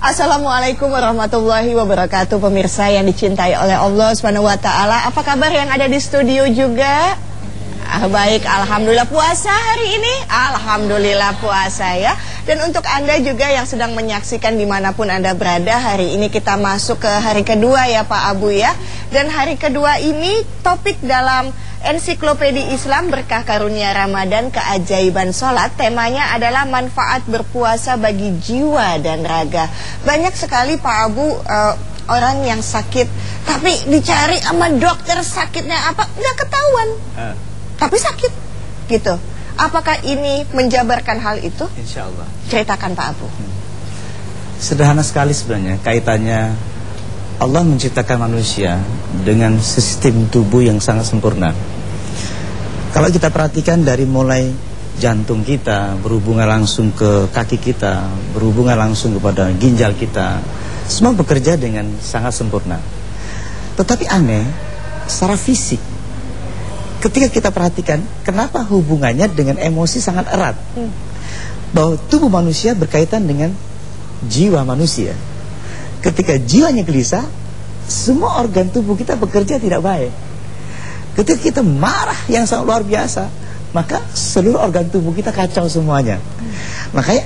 Assalamualaikum warahmatullahi wabarakatuh. Pemirsa yang dicintai oleh Allah SWT, apa kabar yang ada di studio juga? Baik, alhamdulillah. Puasa hari ini? Alhamdulillah puasa ya. Dan untuk Anda juga yang sedang menyaksikan dimanapun Anda berada, hari ini kita masuk ke hari kedua ya Pak Abu ya. Dan hari kedua ini topik dalam Ensiklopedia Islam Berkah Karunia Ramadan Keajaiban Sholat. Temanya adalah manfaat berpuasa bagi jiwa dan raga. Banyak sekali Pak Abu orang yang sakit, tapi dicari sama dokter sakitnya apa, nggak ketahuan, tapi sakit gitu. Apakah ini menjabarkan hal itu? Insya Allah. Ceritakan Pak Abu. Sederhana sekali sebenarnya kaitannya. Allah menciptakan manusia dengan sistem tubuh yang sangat sempurna. Kalau kita perhatikan dari mulai jantung kita berhubungan langsung ke kaki kita, berhubungan langsung kepada ginjal kita, semua bekerja dengan sangat sempurna. Tetapi aneh, secara fisik, ketika kita perhatikan, kenapa hubungannya dengan emosi sangat erat? Bahwa tubuh manusia berkaitan dengan jiwa manusia. Ketika jiwanya gelisah, semua organ tubuh kita bekerja tidak baik. Ketika kita marah yang sangat luar biasa, maka seluruh organ tubuh kita kacau semuanya. Makanya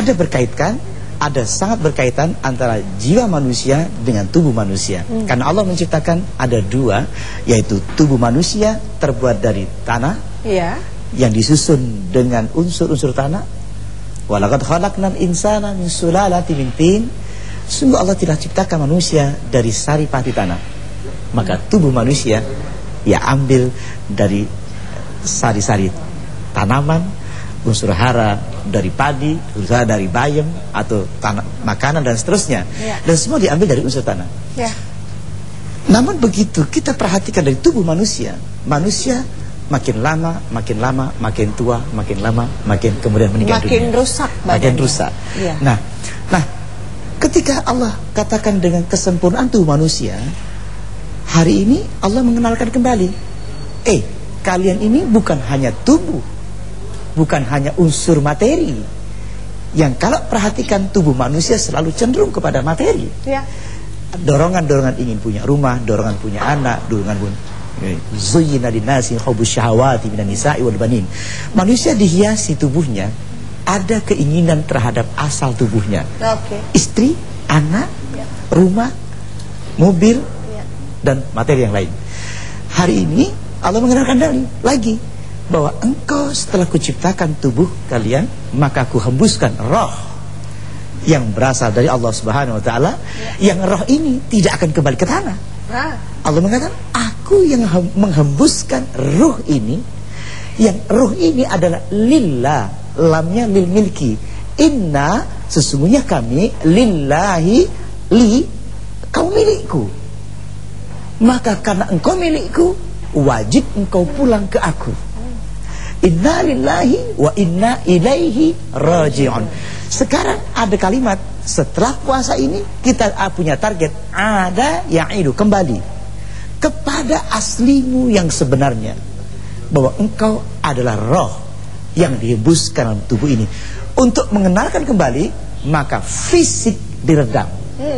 ada sangat berkaitan antara jiwa manusia dengan tubuh manusia. Karena Allah menciptakan ada dua, yaitu tubuh manusia terbuat dari tanah, yang disusun dengan unsur-unsur tanah. Walaqad khalaqnal insana min sulalatin min tin. Sungguh Allah telah ciptakan manusia dari sari pati tanah. Maka tubuh manusia ya ambil dari sari-sari tanaman, unsur hara dari padi, unsur hara dari bayam atau makanan dan seterusnya. Dan semua diambil dari unsur tanah. Namun begitu kita perhatikan dari tubuh manusia, manusia makin lama, makin tua, makin lama, makin kemudian meninggal dunia. Makin rusak badannya. Makin rusak. Nah, ketika Allah katakan dengan kesempurnaan tubuh manusia, hari ini Allah mengenalkan kembali, kalian ini bukan hanya tubuh, bukan hanya unsur materi. Yang kalau perhatikan tubuh manusia selalu cenderung kepada materi. Dorongan-dorongan ingin punya rumah, dorongan punya anak, dorongan pun zuyyina linnasi hubbus syahawati minan nisa'i wal banin. Manusia dihiasi tubuhnya, ada keinginan terhadap asal tubuhnya. Istri, anak, rumah, mobil, dan materi yang lain. Hari ini Allah mengenalkan lagi bahwa engkau setelah kuciptakan tubuh kalian, maka ku hembuskan roh yang berasal dari Allah Subhanahu wa taala, yang roh ini tidak akan kembali ke tanah. Allah mengatakan, aku yang menghembuskan ruh ini, yang ruh ini adalah lillah, lamnya lil milki. Inna, sesungguhnya kami, lillahi, kau milikku. Maka karena engkau milikku, wajib engkau pulang ke aku. Inna lillahi wa inna ilaihi raji'un. Sekarang ada kalimat, setelah puasa ini kita punya target, ada ya'idu, kembali kepada aslimu yang sebenarnya, bahwa engkau adalah roh yang dihembuskan dalam tubuh ini. Untuk mengenalkan kembali, maka fisik diredam,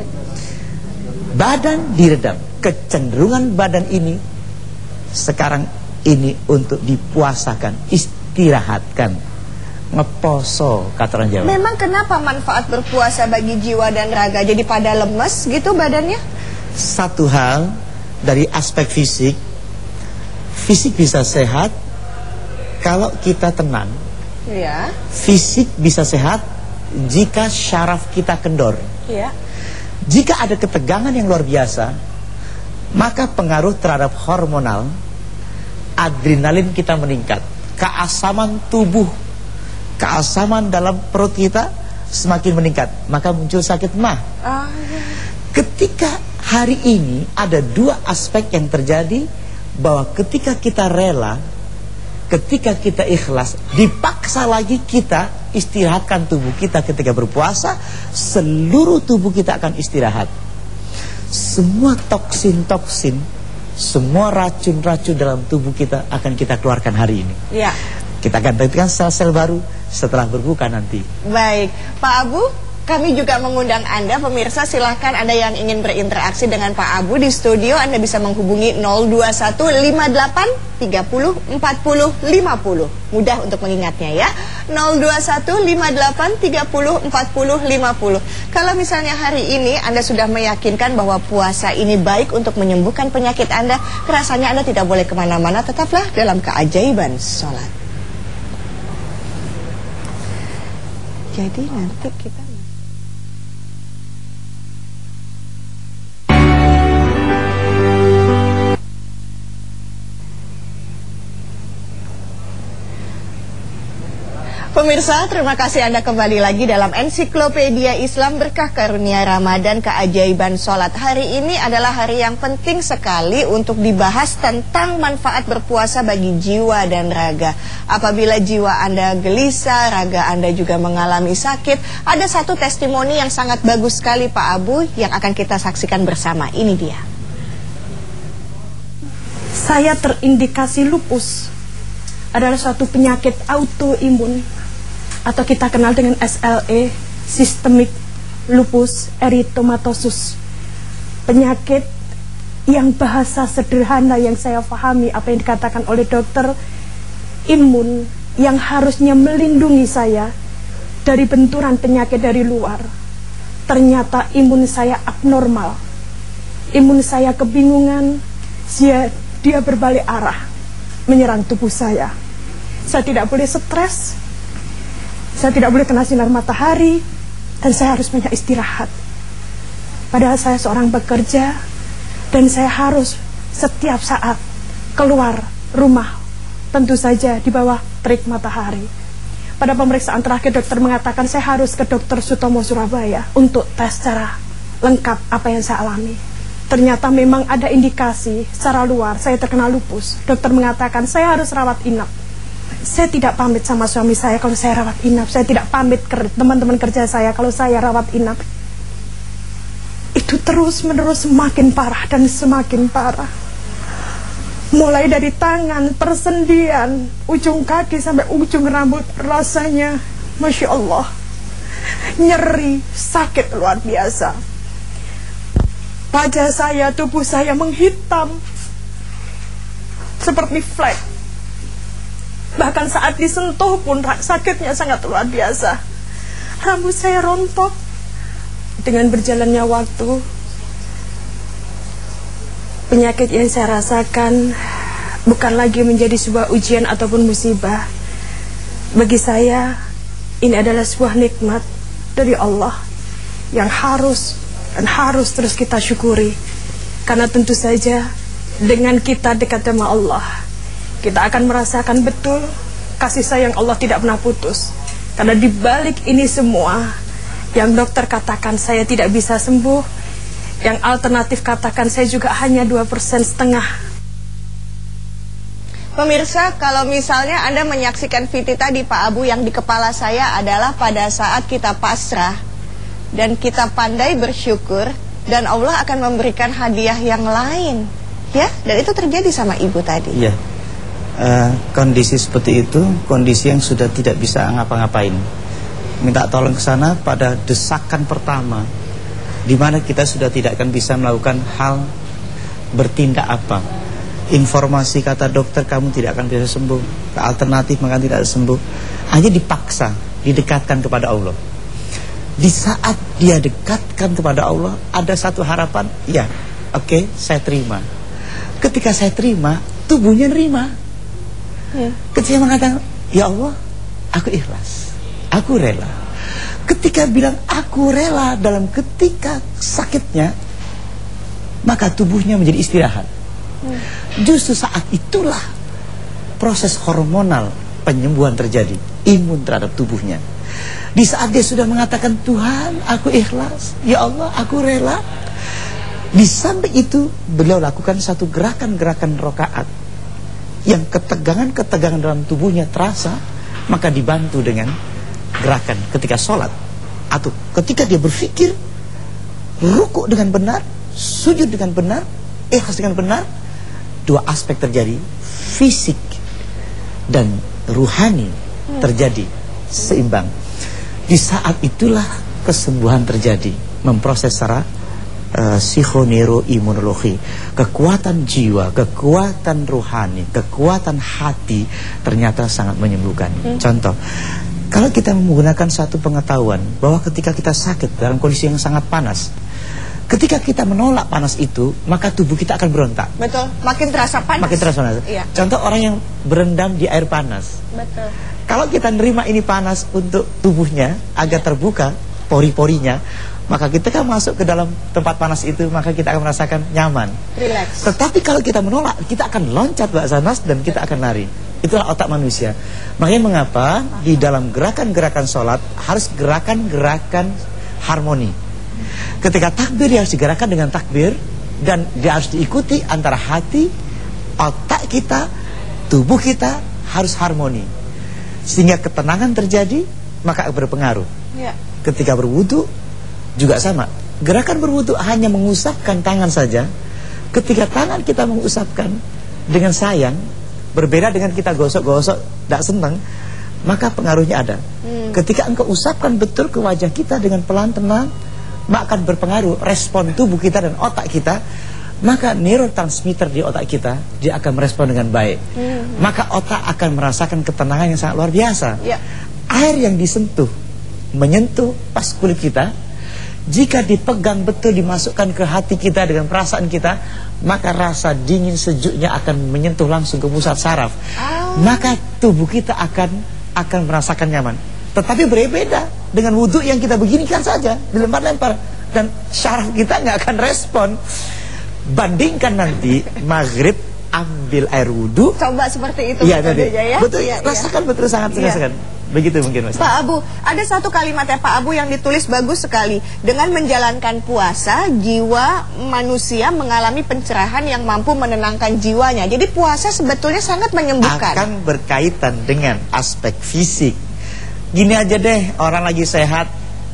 badan diredam. Kecenderungan badan ini sekarang ini untuk dipuasakan, istirahatkan, ngeposo kata orang Jawa. Memang kenapa manfaat berpuasa bagi jiwa dan raga? Jadi pada lemes gitu badannya? Satu hal dari aspek fisik, fisik bisa sehat kalau kita tenang. Fisik bisa sehat jika syaraf kita kendor. Jika ada ketegangan yang luar biasa, maka pengaruh terhadap hormonal, adrenalin kita meningkat, keasaman tubuh, keasaman dalam perut kita semakin meningkat, maka muncul sakit mah. Ketika hari ini ada dua aspek yang terjadi, bahwa ketika kita rela, ketika kita ikhlas, dipaksa lagi kita istirahatkan tubuh kita ketika berpuasa, seluruh tubuh kita akan istirahat. Semua toksin-toksin, semua racun-racun dalam tubuh kita akan kita keluarkan hari ini. Kita akan gantikan sel-sel baru setelah berbuka nanti. Baik, Pak Abu, kami juga mengundang Anda, pemirsa, silahkan Anda yang ingin berinteraksi dengan Pak Abu di studio, Anda bisa menghubungi 02158 30 40 50. Mudah untuk mengingatnya ya, 02158 30 40 50. Kalau misalnya hari ini Anda sudah meyakinkan bahwa puasa ini baik untuk menyembuhkan penyakit Anda, rasanya Anda tidak boleh kemana-mana, tetaplah dalam keajaiban sholat. Jadi nanti kita Pemirsa, terima kasih Anda kembali lagi dalam Ensiklopedia Islam Berkah Karunia Ramadan Keajaiban Sholat. Hari ini adalah hari yang penting sekali untuk dibahas tentang manfaat berpuasa bagi jiwa dan raga. Apabila jiwa Anda gelisah, raga Anda juga mengalami sakit, ada satu testimoni yang sangat bagus sekali Pak Abu yang akan kita saksikan bersama. Ini dia. Saya terindikasi lupus, adalah suatu penyakit autoimun atau kita kenal dengan SLE, Systemic Lupus Erythematosus. Penyakit yang bahasa sederhana yang saya pahami apa yang dikatakan oleh dokter, imun yang harusnya melindungi saya dari benturan penyakit dari luar. Ternyata imun saya abnormal. Imun saya kebingungan, dia berbalik arah menyerang tubuh saya. Saya tidak boleh stres, saya tidak boleh kena sinar matahari, dan saya harus banyak istirahat. Padahal saya seorang pekerja, dan saya harus setiap saat keluar rumah, tentu saja di bawah terik matahari. Pada pemeriksaan terakhir, dokter mengatakan saya harus ke Dr. Sutomo Surabaya untuk tes secara lengkap apa yang saya alami. Ternyata memang ada indikasi secara luar saya terkena lupus. Dokter mengatakan saya harus rawat inap. Saya tidak pamit sama suami saya kalau saya rawat inap. Saya tidak pamit ke teman-teman kerja saya kalau saya rawat inap. Itu terus-menerus semakin parah dan semakin parah. Mulai dari tangan, persendian, ujung kaki sampai ujung rambut, rasanya Masya Allah, nyeri, sakit luar biasa. Wajah saya, tubuh saya menghitam seperti flek. Bahkan saat disentuh pun sakitnya sangat luar biasa. Rambut saya rontok. Dengan berjalannya waktu, penyakit yang saya rasakan bukan lagi menjadi sebuah ujian ataupun musibah. Bagi saya, ini adalah sebuah nikmat dari Allah yang harus terus kita syukuri. Karena tentu saja dengan kita dekat sama Allah, kita akan merasakan betul kasih sayang Allah tidak pernah putus. Karena di balik ini semua, yang dokter katakan saya tidak bisa sembuh, yang alternatif katakan saya juga hanya 2% setengah. Pemirsa, kalau misalnya Anda menyaksikan VT tadi Pak Abu, yang di kepala saya adalah pada saat kita pasrah dan kita pandai bersyukur, dan Allah akan memberikan hadiah yang lain, ya. Dan itu terjadi sama ibu tadi. Iya. Kondisi seperti itu, kondisi yang sudah tidak bisa ngapa-ngapain. Minta tolong ke sana pada desakan pertama, di mana kita sudah tidak akan bisa melakukan hal, bertindak apa. Informasi kata dokter kamu tidak akan bisa sembuh, alternatif maka tidak sembuh. Hanya dipaksa, didekatkan kepada Allah. Di saat dia dekatkan kepada Allah, ada satu harapan, ya, oke, saya terima. Ketika saya terima, tubuhnya nerima. Ketika mengatakan, ya Allah, aku ikhlas, aku rela. Ketika bilang aku rela dalam ketika sakitnya, maka tubuhnya menjadi istirahat. Justru saat itulah proses hormonal penyembuhan terjadi, imun terhadap tubuhnya. Di saat dia sudah mengatakan, Tuhan, aku ikhlas, ya Allah, aku rela. Di samping itu, beliau lakukan satu gerakan-gerakan rokaat yang ketegangan-ketegangan dalam tubuhnya terasa, maka dibantu dengan gerakan ketika sholat, atau ketika dia berpikir, rukuk dengan benar, sujud dengan benar, ikhlas dengan benar. Dua aspek terjadi, fisik dan ruhani terjadi seimbang. Di saat itulah kesembuhan terjadi, memproses secara psikoneuroimunologi. Kekuatan jiwa, kekuatan rohani, kekuatan hati ternyata sangat menyembuhkan. Contoh, kalau kita menggunakan satu pengetahuan bahwa ketika kita sakit dalam kondisi yang sangat panas, ketika kita menolak panas itu, maka tubuh kita akan berontak. Betul, makin terasa panas. Makin terasa panas. Iya. Contoh orang yang berendam di air panas. Betul. Kalau kita nerima ini panas untuk tubuhnya agar terbuka pori-porinya, maka kita kan masuk ke dalam tempat panas itu, maka kita akan merasakan nyaman. Relax. Tetapi kalau kita menolak, kita akan loncat Mbak Sanas dan kita akan lari. Itulah otak manusia. Makanya mengapa di dalam gerakan-gerakan sholat harus gerakan-gerakan harmoni. Ketika takbir harus digerakkan dengan takbir, dan dia harus diikuti antara hati, otak kita, tubuh kita harus harmoni. Sehingga ketenangan terjadi, maka berpengaruh. Ya. Ketika berwudu juga sama. Gerakan berwudu hanya mengusapkan tangan saja. Ketika tangan kita mengusapkan dengan sayang, berbeda dengan kita gosok-gosok tidak senang, maka pengaruhnya ada. Ketika engkau usapkan betul ke wajah kita dengan pelan tenang, maka akan berpengaruh respon tubuh kita dan otak kita. Maka neurotransmitter di otak kita, dia akan merespon dengan baik. Maka otak akan merasakan ketenangan yang sangat luar biasa. Ya. Air yang disentuh, menyentuh pas kulit kita, jika dipegang betul, dimasukkan ke hati kita dengan perasaan kita, maka rasa dingin sejuknya akan menyentuh langsung ke pusat saraf. Maka tubuh kita akan merasakan nyaman. Tetapi berbeda dengan wudhu yang kita beginikan saja, dilempar-lempar, dan syaraf kita nggak akan respon. Bandingkan nanti maghrib ambil air wudhu. Coba seperti itu. Iya tadi. Ya? Betul, Ya, rasakan betul, sangat Iya. rasakan. Begitu mungkin Mas. Pak Abu, ada satu kalimat ya Pak Abu yang ditulis bagus sekali. Dengan menjalankan puasa, jiwa manusia mengalami pencerahan yang mampu menenangkan jiwanya. Jadi puasa sebetulnya sangat menyembuhkan. Akan berkaitan dengan aspek fisik. Gini aja deh, orang lagi sehat,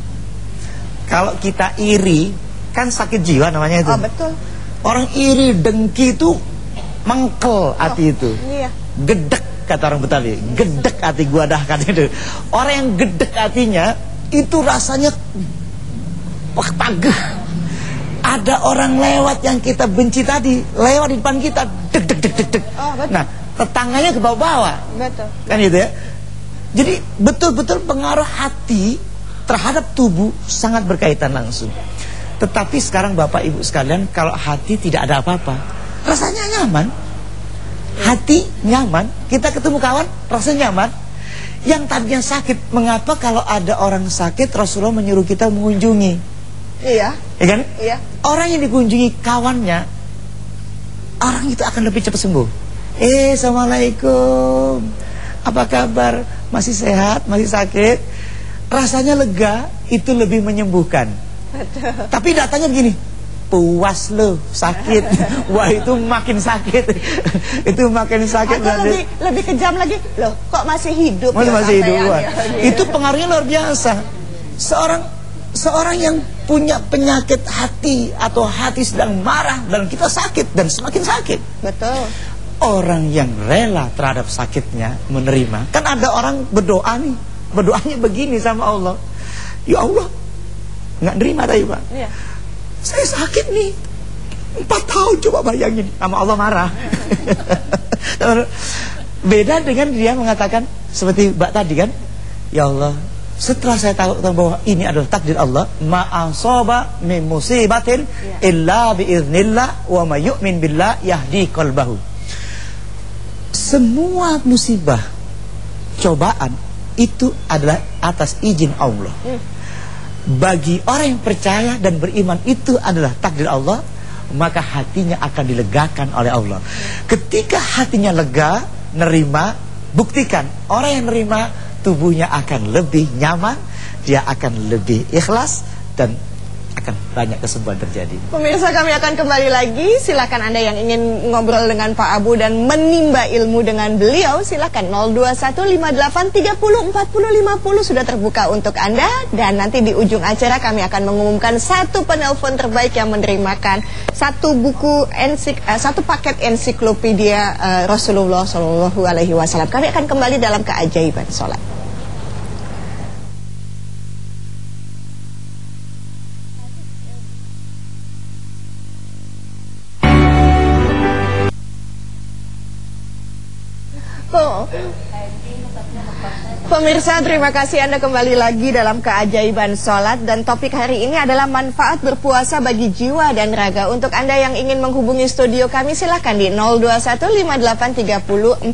kalau kita iri, kan sakit jiwa namanya itu. Oh betul. Orang iri, dengki itu mengkel hati itu. Iya. Gedek kata orang Betawi, gedek hati gua dah kata itu. Orang yang gedek hatinya itu rasanya pageh. Ada orang lewat yang kita benci tadi, lewat di depan kita, deg deg deg deg deg. Oh, betul. Nah, tetangganya ke bawah-bawah. Betul. Kan gitu ya. Jadi betul-betul pengaruh hati terhadap tubuh sangat berkaitan langsung. Tetapi sekarang Bapak Ibu sekalian, kalau hati tidak ada apa-apa, rasanya nyaman. Hati nyaman, kita ketemu kawan rasanya nyaman. Yang tadinya sakit, mengapa kalau ada orang sakit Rasulullah menyuruh kita mengunjungi? Iya. Ya kan? Iya. Orang yang dikunjungi kawannya, orang itu akan lebih cepat sembuh. Assalamualaikum, apa kabar? Masih sehat? Masih sakit? Rasanya lega, itu lebih menyembuhkan. Betul. Tapi datanya begini, puas lo, sakit. Wah, itu makin sakit. Itu makin sakit. Atau lebih kejam lagi, loh kok masih hidup? Masih hidup. Ya. Itu pengaruhnya luar biasa. Seorang yang punya penyakit hati atau hati sedang marah dan kita sakit dan semakin sakit. Betul. Orang yang rela terhadap sakitnya menerima. Kan ada orang berdoa nih, berdoanya begini sama Allah, ya Allah, nggak nerima tadi Pak. Iya. Saya sakit nih 4 tahun, coba bayangin. Sama Allah marah. Beda dengan dia mengatakan seperti Mbak tadi kan, ya Allah, setelah saya tahu bahwa ini adalah takdir Allah, ma'asaba min musibatin illa biiznillah wa may yu'min billah yahdi qalbahu. Semua musibah, cobaan itu adalah atas izin Allah. Bagi orang yang percaya dan beriman itu adalah takdir Allah, maka hatinya akan dilegakan oleh Allah. Ketika hatinya lega, nerima, buktikan orang yang nerima, tubuhnya akan lebih nyaman, dia akan lebih ikhlas, dan akan banyak kesembuhan terjadi. Pemirsa, kami akan kembali lagi. Silakan Anda yang ingin ngobrol dengan Pak Abu dan menimba ilmu dengan beliau, silakan 02158304050 sudah terbuka untuk Anda. Dan nanti di ujung acara kami akan mengumumkan satu penelpon terbaik yang menerimakan satu paket ensiklopedia Rasulullah SAW. Kami akan kembali dalam keajaiban sholat. Pemirsa, terima kasih Anda kembali lagi dalam keajaiban sholat. Dan topik hari ini adalah manfaat berpuasa bagi jiwa dan raga. Untuk Anda yang ingin menghubungi studio kami, silahkan di 02158304050,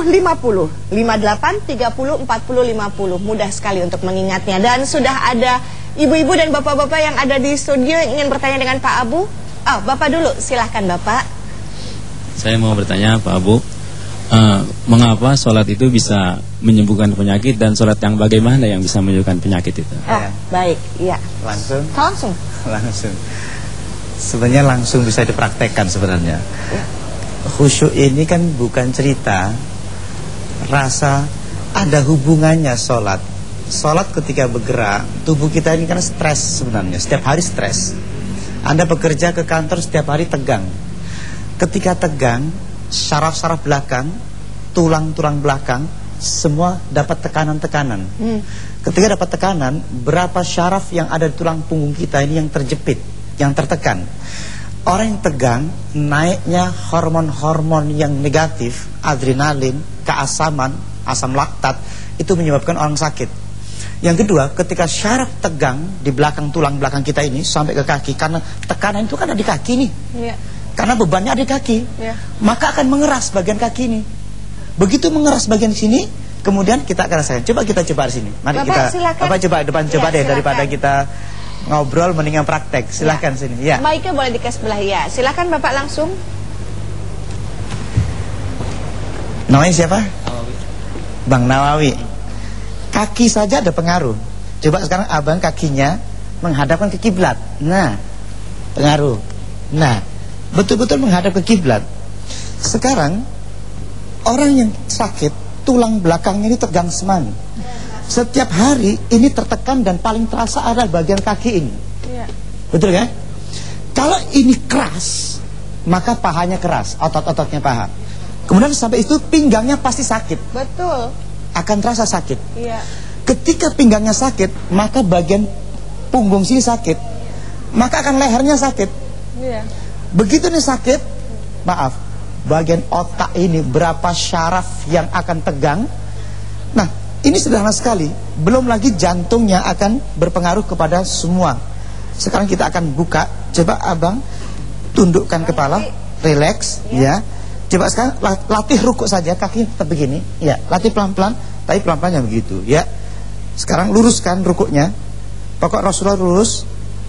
58304050. Mudah sekali untuk mengingatnya. Dan sudah ada ibu-ibu dan bapak-bapak yang ada di studio yang ingin bertanya dengan Pak Abu. Bapak dulu, silahkan Bapak. Saya mau bertanya Pak Abu, mengapa sholat itu bisa menyembuhkan penyakit, dan sholat yang bagaimana yang bisa menyembuhkan penyakit itu? Baik, iya. Langsung? Langsung. Sebenarnya langsung bisa dipraktekkan sebenarnya. Khusyuk ini kan bukan cerita, rasa, ada hubungannya sholat. Sholat ketika bergerak, tubuh kita ini kan stres sebenarnya, setiap hari stres. Anda bekerja ke kantor setiap hari tegang. Ketika tegang, syaraf-syaraf belakang, tulang-tulang belakang, semua dapat tekanan-tekanan. Ketika dapat tekanan, berapa syaraf yang ada di tulang punggung kita ini yang terjepit, yang tertekan. Orang yang tegang, naiknya hormon-hormon yang negatif, adrenalin, keasaman, asam laktat, itu menyebabkan orang sakit. Yang kedua, ketika syaraf tegang di belakang tulang belakang kita ini sampai ke kaki, karena tekanan itu kan ada di kaki nih. Karena bebannya ada di kaki, maka akan mengeras bagian kaki ini. Begitu mengeras bagian sini, kemudian kita akan rasakan. Coba kita coba di sini. Mari Bapak, kita, silakan. Bapak coba depan, coba deh, silakan. daripada kita ngobrol mendingan praktek. Silahkan sini. Ya. Mic-nya boleh di sebelah ya. Silakan Bapak langsung. Namanya siapa? Bang Nawawi. Kaki saja ada pengaruh. Coba sekarang abang kakinya menghadapkan ke kiblat. Nah, pengaruh. Nah, betul-betul menghadap ke kiblat. Sekarang orang yang sakit, tulang belakangnya ini tegang semang. Setiap hari ini tertekan dan paling terasa adalah bagian kaki ini. Betul kan? Kalau ini keras, maka pahanya keras, otot-ototnya paha. Kemudian sampai itu pinggangnya pasti sakit. Betul. Akan terasa sakit. Iya. Ketika pinggangnya sakit, maka bagian punggung sini sakit, maka akan lehernya sakit. Iya. Begitu nih sakit, maaf, bagian otak ini berapa syaraf yang akan tegang. Nah, ini sederhana sekali. Belum lagi jantungnya akan berpengaruh kepada semua. Sekarang kita akan buka. Coba abang tundukkan kepala, relax, ya. Coba sekarang latih rukuk saja, kaki tetap begini, ya. Latih pelan-pelan, tapi pelan-pelan yang begitu, ya. Sekarang luruskan rukuknya. Pokok Rasulullah lurus,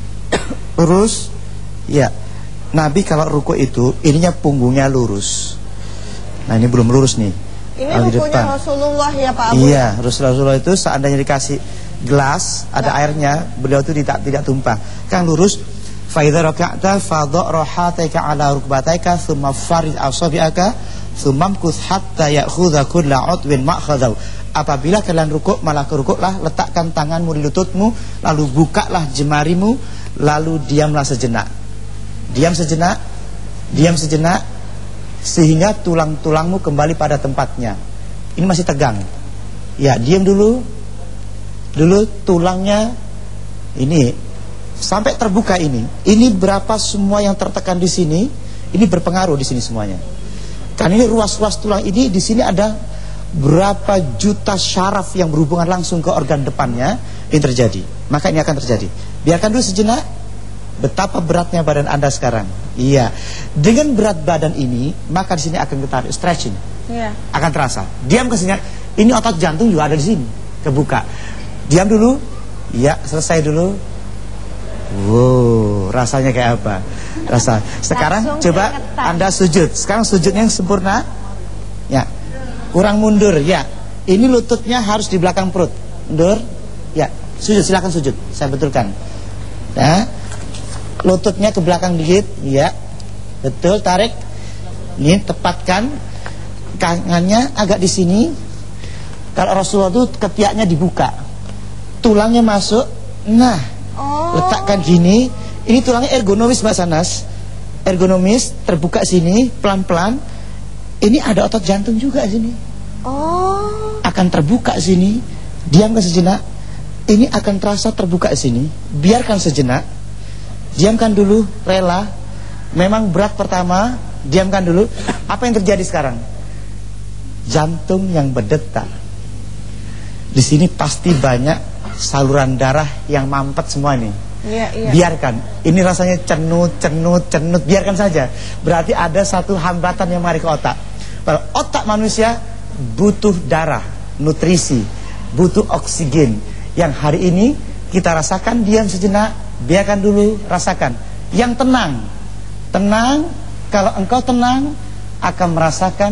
lurus, ya. Nabi kalau rukuk itu, ininya punggungnya lurus. Nah, ini belum lurus nih. Ini rukuknya Rasulullah ya Pak Abu? Iya, Rasulullah itu seandainya dikasih gelas, ada airnya, beliau itu tidak tumpah. Kan lurus. Fa idza raka'ta fadha' rahataika 'ala rukbataika thumma farid asabi'aka thumma mkuth hatta ya'khudha kullu 'udwin ma'khadhahu. Apabila kalian rukuk, malah kerukuklah, letakkan tanganmu di lututmu, lalu bukalah jemarimu, lalu diamlah sejenak. Diam sejenak, diam sejenak, sehingga tulang-tulangmu kembali pada tempatnya. Ini masih tegang. Ya, diam dulu. Dulu tulangnya ini sampai terbuka ini. Ini berapa semua yang tertekan di sini, ini berpengaruh di sini semuanya. Karena ini ruas-ruas tulang ini, di sini ada berapa juta syaraf yang berhubungan langsung ke organ depannya, ini terjadi. Maka ini akan terjadi. Biarkan dulu sejenak. Betapa beratnya badan Anda sekarang. Iya. Dengan berat badan ini, maka di sini akan ditarik stretching. Iya. Akan terasa. Diam ke sini. Ini otot jantung juga ada di sini. Kebuka. Diam dulu. Ya, selesai dulu. Wow, rasanya kayak apa? Rasa. Sekarang langsung coba keringetan. Anda sujud. Sekarang sujudnya yang sempurna. Ya. Kurang mundur, ya. Ini lututnya harus di belakang perut. Mundur. Ya. Sujud, silakan sujud. Saya betulkan. Ya. Lututnya ke belakang dikit, ya. Betul, tarik. Ini tepatkan tangannya agak di sini. Kalau Rasulullah itu ketiaknya dibuka. Tulangnya masuk. Nah, letakkan gini. Ini tulangnya ergonomis Mbak Sanas. Ergonomis, terbuka sini, pelan-pelan. Ini ada otot jantung juga sini. Akan terbuka sini. Diamkan sejenak. Ini akan terasa terbuka sini. Biarkan sejenak. Diamkan dulu, rela. Memang berat pertama, diamkan dulu. Apa yang terjadi sekarang? jantung yang berdetak. Di sini pasti banyak saluran darah yang mampet semua nih. Iya. Biarkan. Ini rasanya cenut, biarkan saja. Berarti ada satu hambatan yang mengalir ke otak. Kalau otak manusia butuh darah, nutrisi, butuh oksigen. Yang hari ini kita rasakan, diam sejenak, biarkan dulu rasakan. Yang tenang. Tenang, kalau engkau tenang akan merasakan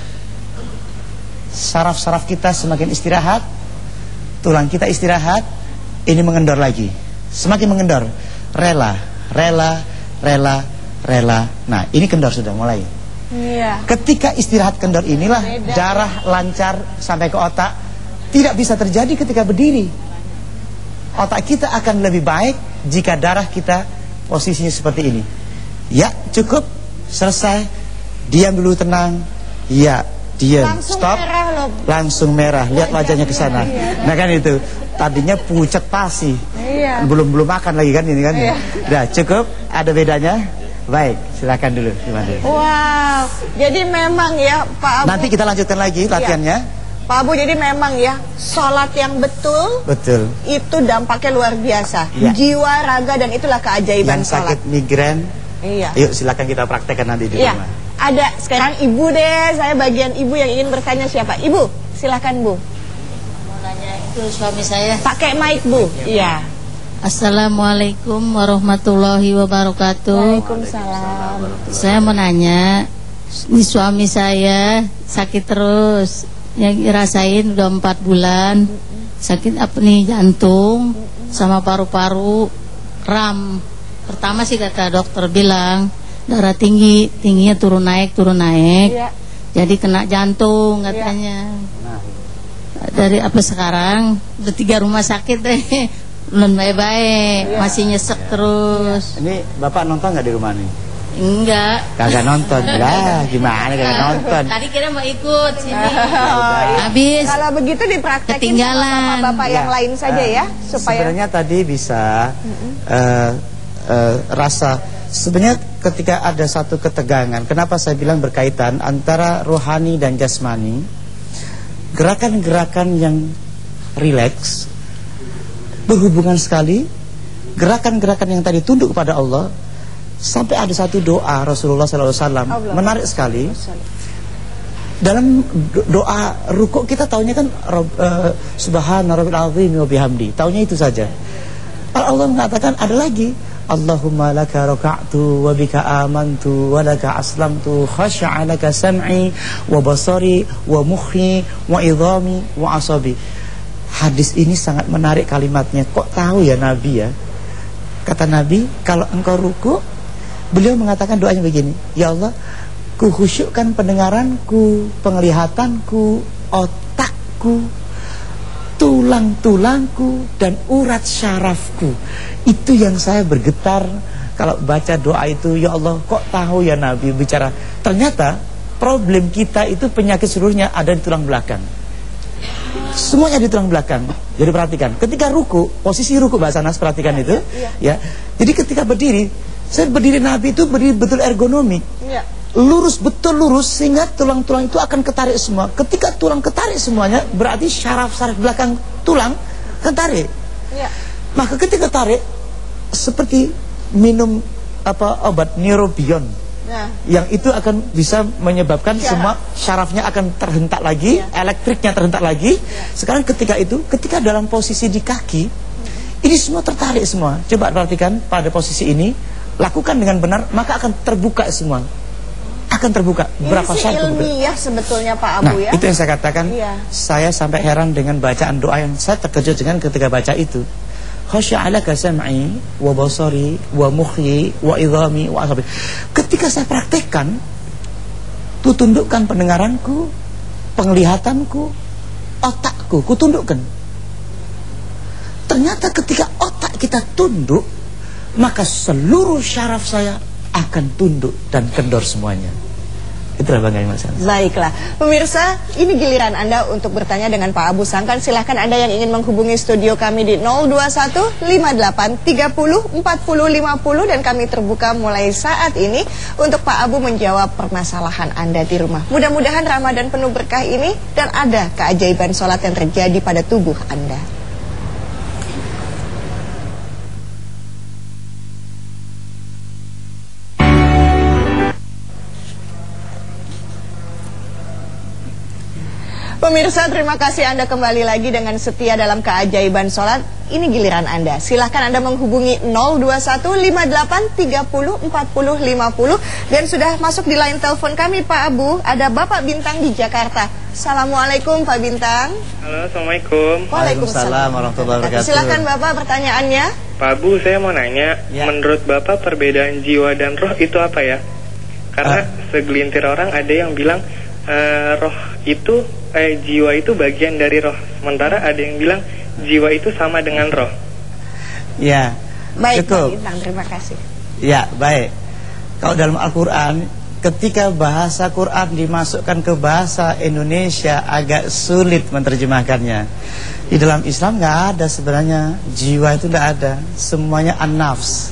saraf-saraf kita semakin istirahat, tulang kita istirahat, ini mengendor lagi, semakin mengendor, rela. Nah, ini kendor sudah mulai. Iya. Ketika istirahat kendor inilah darah lancar sampai ke otak. Tidak bisa terjadi ketika berdiri. Otak kita akan lebih baik jika darah kita posisinya seperti ini. Ya, cukup, selesai. Diam dulu, tenang. Ya, diam, Langsung stop. merah loh. Langsung merah. Lihat wajahnya ke sana. Nah kan itu. Tadinya pucat pasi. Iya. Belum makan lagi kan ini kan. Iya. Udah cukup, ada bedanya. Baik, silakan dulu. Gimana? Wow. Jadi memang ya Pak Abu. Nanti kita lanjutkan lagi latihannya. Pak Abu, jadi memang ya sholat yang betul Betul. itu dampaknya luar biasa. Iya. Jiwa, raga, dan itulah keajaiban Yang sholat. sakit migren, Iya. yuk silakan kita praktekkan nanti di Iya. rumah. Ada sekarang ibu deh. Saya bagian ibu yang ingin bertanya siapa? Ibu, silakan Bu. Mau nanya itu suami saya. Pakai mic Bu. Iya. Assalamualaikum warahmatullahi wabarakatuh. Waalaikumsalam. Saya mau nanya, ini suami saya sakit terus. Yang rasain udah 4 bulan. Sakit apa nih, jantung sama paru-paru, ram. Pertama sih kata dokter bilang darah tinggi, tingginya turun naik. Iya. Jadi kena jantung katanya. Dari apa sekarang udah 3 rumah sakit deh. Belum baik-baik, masih nyesek terus. Ini Bapak nonton nggak di rumah nih? Enggak. Kagak nonton. Lah, gimana kagak nonton? Tadi kira mau ikut sini. iya. Habis Kalau begitu dipraktekin ketinggalan. sama bapak yang lain saja ya, supaya Sebenarnya tadi bisa rasa. Sebenarnya ketika ada satu ketegangan, kenapa saya bilang berkaitan antara rohani dan jasmani, gerakan-gerakan yang rileks berhubungan sekali, gerakan-gerakan yang tadi tunduk kepada Allah. Sampai ada satu doa Rasulullah SAW menarik sekali. Dalam doa rukuk kita taunya kan Subhana rabbil azim wa bihamdi. Taunya itu saja. Allah mengatakan ada lagi, Allahumma laka raka'tu wa bika amantu wa laka aslamtu khasha'a laka sam'i wa basari wa mukhi wa idhami wa asabi. Hadis ini sangat menarik kalimatnya. Kok tahu ya Nabi ya? Kata Nabi, kalau engkau ruku, beliau mengatakan doanya begini, ya Allah, ku khusyukkan pendengaranku, penglihatanku, otakku, tulang-tulangku, dan urat syarafku. Itu yang saya bergetar kalau baca doa itu. Ya Allah, kok tahu ya Nabi bicara. Ternyata problem kita itu penyakit seluruhnya ada di tulang belakang. Semuanya di tulang belakang. Jadi perhatikan, ketika ruku, posisi ruku Mbak Sanas, perhatikan itu. Ya. Jadi ketika berdiri, saya berdiri Nabi itu berdiri betul ergonomik. Iya. Lurus, betul lurus, sehingga tulang-tulang itu akan ketarik semua. Ketika tulang ketarik semuanya, berarti syaraf-syaraf belakang tulang ketarik. Iya. Maka ketika tarik, seperti minum obat neurobion. Nah, Yang itu akan bisa menyebabkan semua syarafnya akan terhentak lagi, elektriknya terhentak lagi. Sekarang ketika itu, ketika dalam posisi di kaki, ini semua tertarik semua. Coba perhatikan pada posisi ini, lakukan dengan benar, maka akan terbuka semua. Akan terbuka. Berapa ini sih saat terbuka? ilmiah sebetulnya Pak Abu Nah, ya. itu yang saya katakan. Iya. Saya sampai heran dengan bacaan doa yang saya terkejut dengan ketika baca itu. Khasya'alaka sam'i wa basari wa mukhi wa idhami wa asabi. Ketika saya praktekkan, tundukkan pendengaranku, penglihatanku, otakku, kutundukkan. Ternyata ketika otak kita tunduk, maka seluruh syaraf saya akan tunduk dan kendor semuanya. Itulah Bang Mas. Baiklah, pemirsa, ini giliran Anda untuk bertanya dengan Pak Abu Sangkan. Silahkan Anda yang ingin menghubungi studio kami di 021 58 30 40 50 dan kami terbuka mulai saat ini untuk Pak Abu menjawab permasalahan Anda di rumah. Mudah-mudahan Ramadan penuh berkah ini dan ada keajaiban sholat yang terjadi pada tubuh Anda. Pemirsa, terima kasih Anda kembali lagi dengan setia dalam keajaiban sholat. Ini giliran Anda. Silahkan Anda menghubungi 021 58 30 40 50. Dan sudah masuk di line telepon kami Pak Abu. Ada Bapak Bintang di Jakarta. Assalamualaikum Pak Bintang. Halo, Assalamualaikum. Waalaikumsalam warahmatullahi wabarakatuh. Silahkan Bapak pertanyaannya. Pak Abu, saya mau nanya, menurut Bapak perbedaan jiwa dan roh itu apa ya? Karena segelintir orang ada yang bilang roh itu jiwa itu bagian dari roh, sementara ada yang bilang jiwa itu sama dengan roh. Ya, baik cukup. Pak Bintang, terima kasih. Ya, baik. Kalau dalam Al-Quran, ketika bahasa Quran dimasukkan ke bahasa Indonesia agak sulit menerjemahkannya. Di dalam Islam nggak ada sebenarnya jiwa, itu nggak ada. Semuanya an-nafs.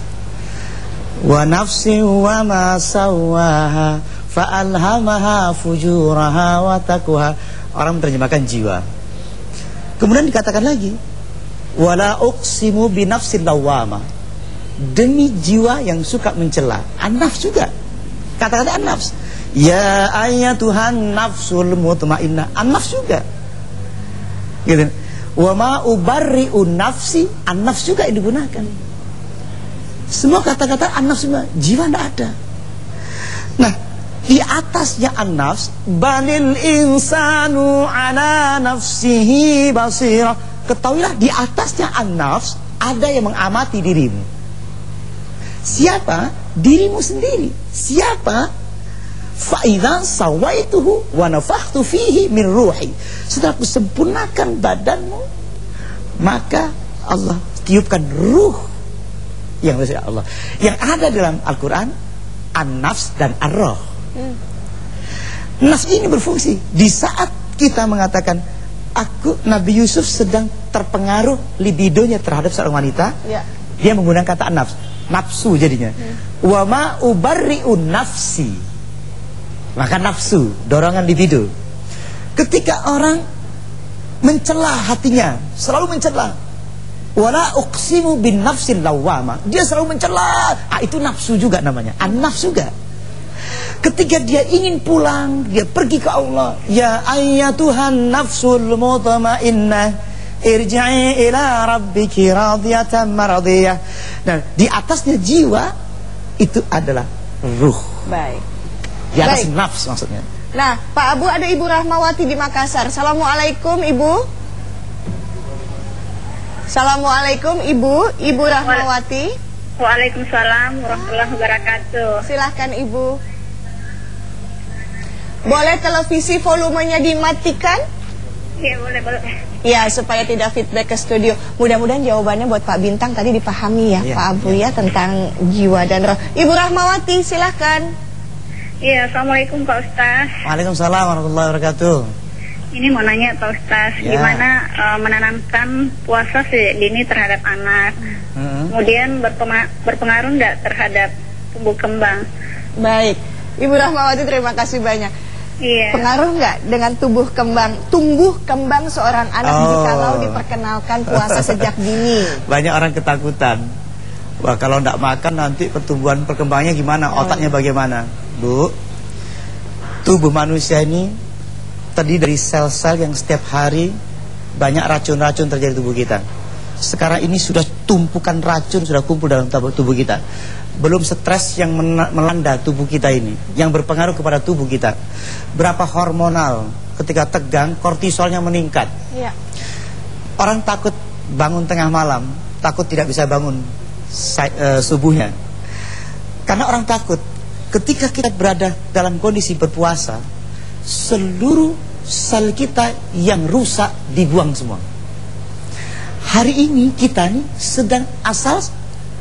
Wa nafsi wa ma sawwaha fa'alhamaha fujuraha wa taqwaha. Orang menerjemahkan jiwa. Kemudian dikatakan lagi, wala uqsimu binafsil lawwama. Demi jiwa yang suka mencela. An-nafs juga. Kata-kata an-nafs. Ya ayyatuhan nafsul mutmainnah. An-nafs juga. Gitu. Wa ma ubarri'un nafsi. An-nafs juga yang digunakan. Semua kata-kata an-nafs semua. Jiwa tidak ada. Nah, di atasnya an-nafs, balil insanu ala nafsihi basirah. Ketahuilah di atasnya an-nafs ada yang mengamati dirimu. Siapa? Dirimu sendiri. Siapa? Fa idza sawaituhu wa nafakhtu fihi min ruhi. Setelah aku sempurnakan badanmu, maka Allah tiupkan ruh yang dari Allah. Yang ada dalam Al-Qur'an an-nafs dan ar-ruh. Nafs ini berfungsi di saat kita mengatakan Nabi Yusuf sedang terpengaruh libidonya terhadap seorang wanita, dia menggunakan kata nafs, nafsu jadinya. Wa ma ubarri'un nafsi. Maka nafsu, dorongan libido. Ketika orang mencela hatinya, selalu mencela. Wala uqsimu bin nafsil lawwama. Dia selalu mencela. Itu nafsu juga namanya. An-nafs juga. Ketika dia ingin pulang, dia pergi ke Allah. Ya ayyatuhan nafsul mutmainnah, irji'i ila rabbiki radiyatan maradiyah. Nah, di atasnya jiwa itu adalah ruh. Baik. Di atas nafs maksudnya. Nah, Pak Abu, ada Ibu Rahmawati di Makassar. Assalamualaikum Ibu. Assalamualaikum Ibu Rahmawati. Waalaikumsalam warahmatullahi wabarakatuh. Silahkan Ibu. Boleh televisi volumenya dimatikan? Iya, boleh. Ya, supaya tidak feedback ke studio. Mudah-mudahan jawabannya buat Pak Bintang tadi dipahami ya, Pak Abu ya, tentang jiwa dan roh. Ibu Rahmawati, silahkan. Iya, Assalamualaikum Pak Ustaz. Waalaikumsalam warahmatullahi wabarakatuh. Ini mau nanya Pak Ustaz, gimana menanamkan puasa sedini terhadap anak? Kemudian berpengaruh enggak terhadap tumbuh kembang? Baik, Ibu Rahmawati, terima kasih banyak. Iya. Pengaruh nggak dengan tumbuh kembang seorang anak jikalau diperkenalkan puasa sejak dini? Banyak orang ketakutan. Wah, kalau tidak makan nanti perkembangannya gimana? Otaknya bagaimana? Bu, tubuh manusia ini terdiri dari sel-sel yang setiap hari banyak racun-racun terjadi di tubuh kita. Sekarang ini sudah tumpukan racun sudah kumpul dalam tubuh kita. Belum stres yang melanda tubuh kita ini, yang berpengaruh kepada tubuh kita. Berapa hormonal, ketika tegang kortisolnya meningkat. Orang takut bangun tengah malam, takut tidak bisa bangun subuhnya. Karena orang takut ketika kita berada dalam kondisi berpuasa, seluruh sel kita yang rusak dibuang semua. Hari ini kita nih sedang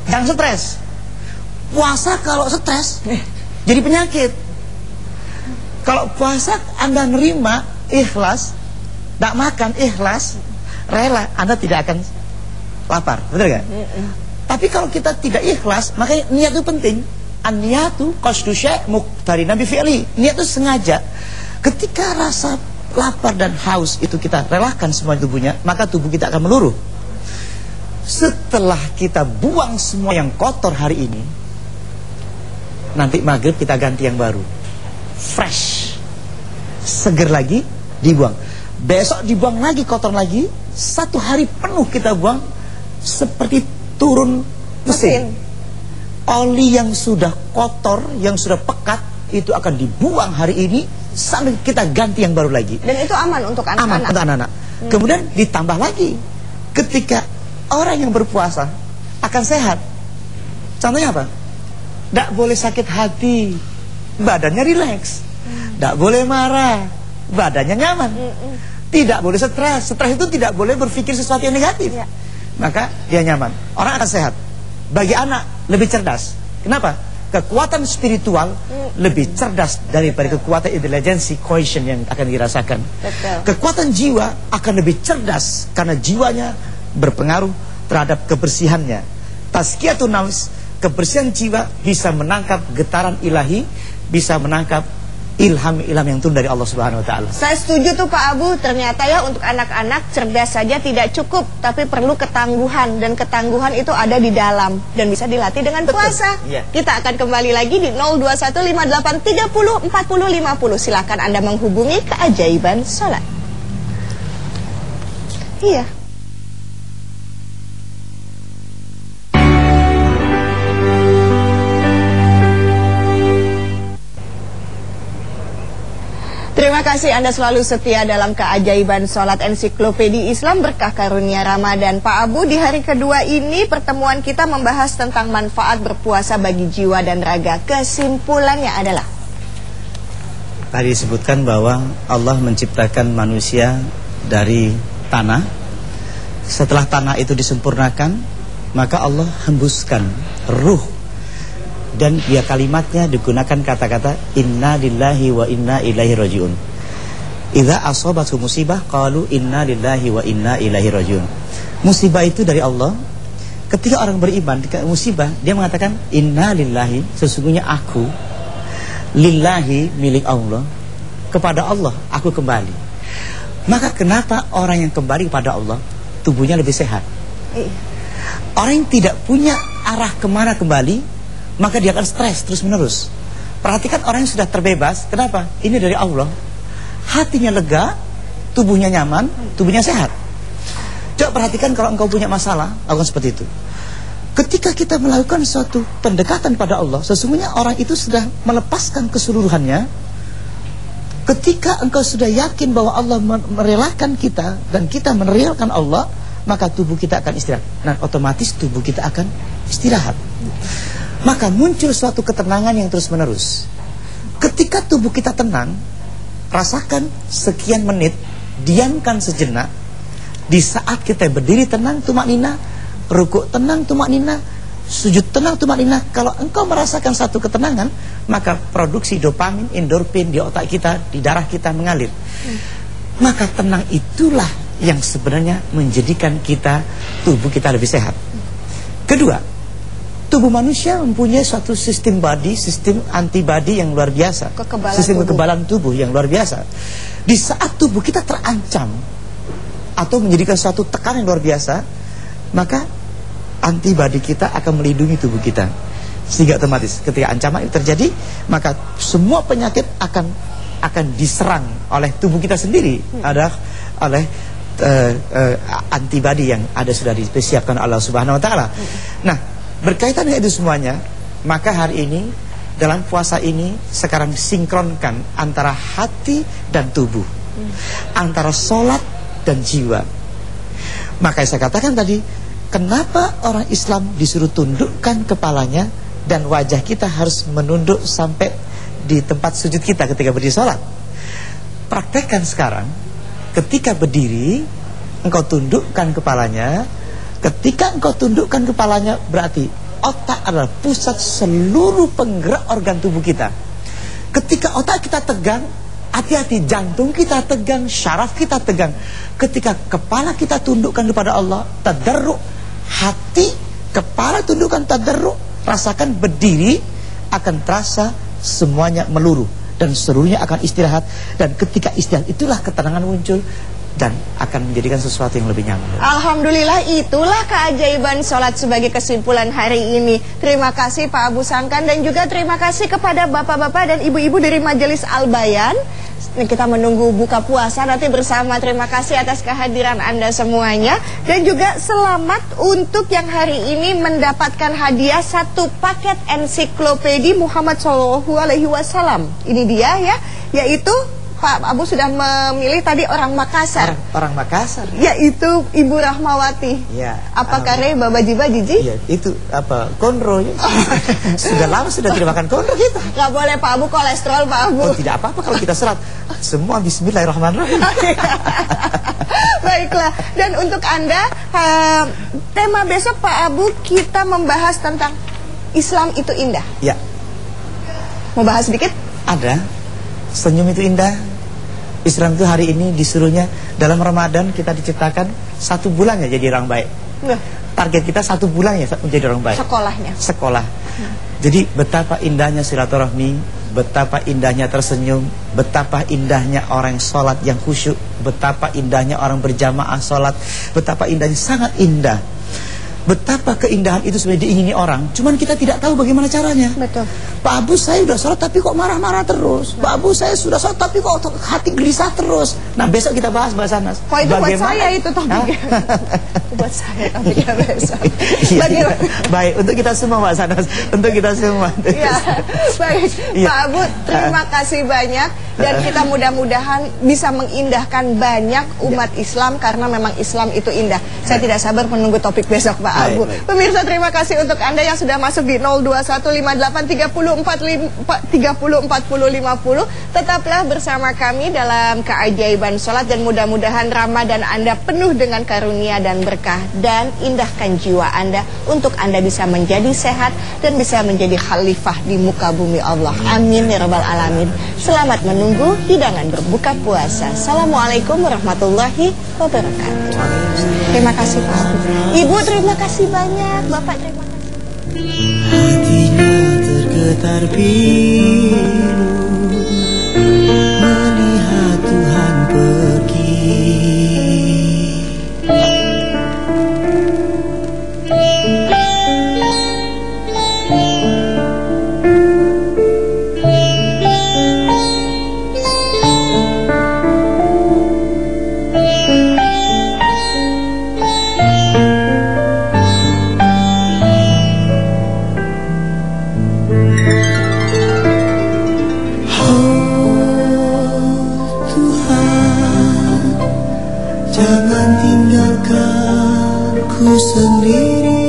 stres. Puasa kalau stres jadi penyakit. Kalau puasa Anda nerima, ikhlas, tidak makan, ikhlas, rela, Anda tidak akan lapar, betul gak? Tapi kalau kita tidak ikhlas, makanya niat itu penting. An-niyatu qasdu syai' muqtarina bi fi'li. Niat itu sengaja. Ketika rasa lapar dan haus itu kita relakan semua tubuhnya, maka tubuh kita akan meluruh. Setelah kita buang semua yang kotor hari ini, nanti maghrib kita ganti yang baru, fresh, seger lagi, dibuang. Besok dibuang lagi, kotor lagi. 1 hari penuh kita buang, seperti turun mesin. Oli yang sudah kotor, yang sudah pekat, itu akan dibuang hari ini, sampai kita ganti yang baru lagi. Dan itu aman untuk anak-anak. Aman untuk anak-anak. Kemudian ditambah lagi, ketika orang yang berpuasa akan sehat. Contohnya apa? Tidak boleh sakit hati, badannya rileks. Tidak boleh marah, badannya nyaman. Tidak boleh stres. Stres itu tidak boleh berpikir sesuatu yang negatif. Maka dia nyaman. Orang akan sehat. Bagi anak lebih cerdas. Kenapa? Kekuatan spiritual lebih cerdas daripada kekuatan intelijensi quotient yang akan dirasakan. Betul. Kekuatan jiwa akan lebih cerdas karena jiwanya berpengaruh terhadap kebersihannya. Tazkiyatun nafs, kebersihan jiwa bisa menangkap getaran ilahi, bisa menangkap ilham-ilham yang turun dari Allah Subhanahu wa taala. Saya setuju tuh Pak Abu, ternyata ya untuk anak-anak cerdas saja tidak cukup, tapi perlu ketangguhan, dan ketangguhan itu ada di dalam dan bisa dilatih dengan puasa. Kita akan kembali lagi di 021583304050. Silakan Anda menghubungi keajaiban salat. Iya. Terima kasih Anda selalu setia dalam keajaiban sholat ensiklopedi Islam berkah karunia Ramadan. Pak Abu, di hari kedua ini pertemuan kita membahas tentang manfaat berpuasa bagi jiwa dan raga. Kesimpulannya adalah, tadi disebutkan bahwa Allah menciptakan manusia dari tanah. Setelah tanah itu disempurnakan, maka Allah hembuskan ruh. Dan dia kalimatnya digunakan kata-kata inna lillahi wa inna ilaihi rajiun. Idza asabatu musibah qalu inna lillahi wa inna ilaihi rajiun. Musibah itu dari Allah. Ketika orang beriman ketika musibah, dia mengatakan inna lillahi, sesungguhnya aku, lillahi, milik Allah, kepada Allah aku kembali. Maka kenapa orang yang kembali kepada Allah tubuhnya lebih sehat? Orang yang tidak punya arah kemana kembali, maka dia akan stres terus menerus. Perhatikan orang yang sudah terbebas. Kenapa? Ini dari Allah. Hatinya lega, tubuhnya nyaman, tubuhnya sehat. Coba perhatikan kalau engkau punya masalah, lakukan seperti itu. Ketika kita melakukan suatu pendekatan pada Allah, sesungguhnya orang itu sudah melepaskan keseluruhannya. Ketika engkau sudah yakin bahwa Allah merelakan kita dan kita menerelkan Allah, maka tubuh kita akan istirahat. Nah, otomatis tubuh kita akan istirahat. Maka muncul suatu ketenangan yang terus menerus. Ketika tubuh kita tenang, rasakan sekian menit, diamkan sejenak. Di saat kita berdiri tenang, tumaknina, rukuk tenang, tumaknina, sujud tenang, tumaknina. Kalau engkau merasakan satu ketenangan, maka produksi dopamin, endorfin di otak kita, di darah kita mengalir. Maka tenang itulah yang sebenarnya menjadikan kita, tubuh kita lebih sehat. Kedua, tubuh manusia mempunyai suatu sistem body, sistem antibody yang luar biasa. Sistem kekebalan tubuh yang luar biasa. Di saat tubuh kita terancam atau menjadikan suatu tekanan yang luar biasa, maka antibody kita akan melindungi tubuh kita. Sehingga otomatis ketika ancaman itu terjadi, maka semua penyakit akan diserang oleh tubuh kita sendiri, oleh antibody yang ada sudah disiapkan Allah Subhanahu wa taala. Nah, berkaitan dengan itu semuanya, maka hari ini dalam puasa ini sekarang sinkronkan antara hati dan tubuh, antara sholat dan jiwa. Maka saya katakan tadi, kenapa orang Islam disuruh tundukkan kepalanya dan wajah kita harus menunduk sampai di tempat sujud kita ketika berdiri sholat. Praktekkan sekarang, ketika berdiri engkau tundukkan kepalanya. Ketika engkau tundukkan kepalanya, berarti otak adalah pusat seluruh penggerak organ tubuh kita. Ketika otak kita tegang, hati-hati, jantung kita tegang, syaraf kita tegang. Ketika kepala kita tundukkan kepada Allah, tadarruk, hati, kepala tundukkan tadarruk, rasakan berdiri, akan terasa semuanya meluruh dan seluruhnya akan istirahat. Dan ketika istirahat itulah ketenangan muncul dan akan menjadikan sesuatu yang lebih nyaman. Alhamdulillah, itulah keajaiban sholat sebagai kesimpulan hari ini. Terima kasih Pak Abu Sangkan, dan juga terima kasih kepada bapak-bapak dan ibu-ibu dari Majelis Al-Bayan. Kita menunggu buka puasa nanti bersama. Terima kasih atas kehadiran Anda semuanya. Dan juga selamat untuk yang hari ini mendapatkan hadiah 1 paket ensiklopedi Muhammad SAW. Ini dia ya, yaitu Pak Abu sudah memilih tadi orang Makassar. Orang Makassar. Yaitu Ibu Rahmawati. Ya. Apa karena babajiba jiji? Iya, itu apa? Konro. Sudah lama sudah tidak makan konro kita. Gak boleh Pak Abu, kolesterol Pak Abu. Oh, tidak apa-apa kalau kita serat. Semua bismillahirrahmanirrahim. Baiklah. Dan untuk Anda, tema besok Pak Abu kita membahas tentang Islam itu indah. Ya. Mau bahas sedikit? Ada. Senyum itu indah. Islam itu hari ini disuruhnya dalam Ramadan kita diciptakan 1 bulan ya jadi orang baik. Target kita 1 bulan ya menjadi orang baik. Sekolah. Jadi betapa indahnya silaturahmi, betapa indahnya tersenyum, betapa indahnya orang sholat yang khusyuk, betapa indahnya orang berjamaah sholat, betapa indahnya, sangat indah. Betapa keindahan itu sebenarnya diingini orang, cuman kita tidak tahu bagaimana caranya. Betul. Pak Abu, saya sudah sholat tapi kok marah-marah terus. Pak Abu, saya sudah sholat tapi kok hati gelisah terus. Nah, besok kita bahas Mbak Sanas. Kok itu buat saya itu topiknya. Buat saya topiknya besok. Iya, baik, untuk kita semua Mbak Sanas, untuk kita semua. Iya, baik. Pak Abu, terima kasih banyak. Dan kita mudah-mudahan bisa mengindahkan banyak umat Islam, karena memang Islam itu indah. Saya tidak sabar menunggu topik besok Pak Abu. Pemirsa, terima kasih untuk Anda yang sudah masuk di 02158304050. Tetaplah bersama kami dalam keajaiban sholat, dan mudah-mudahan Ramadan Anda penuh dengan karunia dan berkah, dan indahkan jiwa Anda untuk Anda bisa menjadi sehat dan bisa menjadi khalifah di muka bumi Allah. Amin ya rabbal alamin. Selamat menunggu hidangan berbuka puasa. Assalamualaikum warahmatullahi wabarakatuh. Terima kasih Pak Abu. Ibu terima kasih banyak. Bapak terima kasih. Hatinya tergetar pilu melihat Tuhan pergi. Jangan tinggalkan ku sendiri.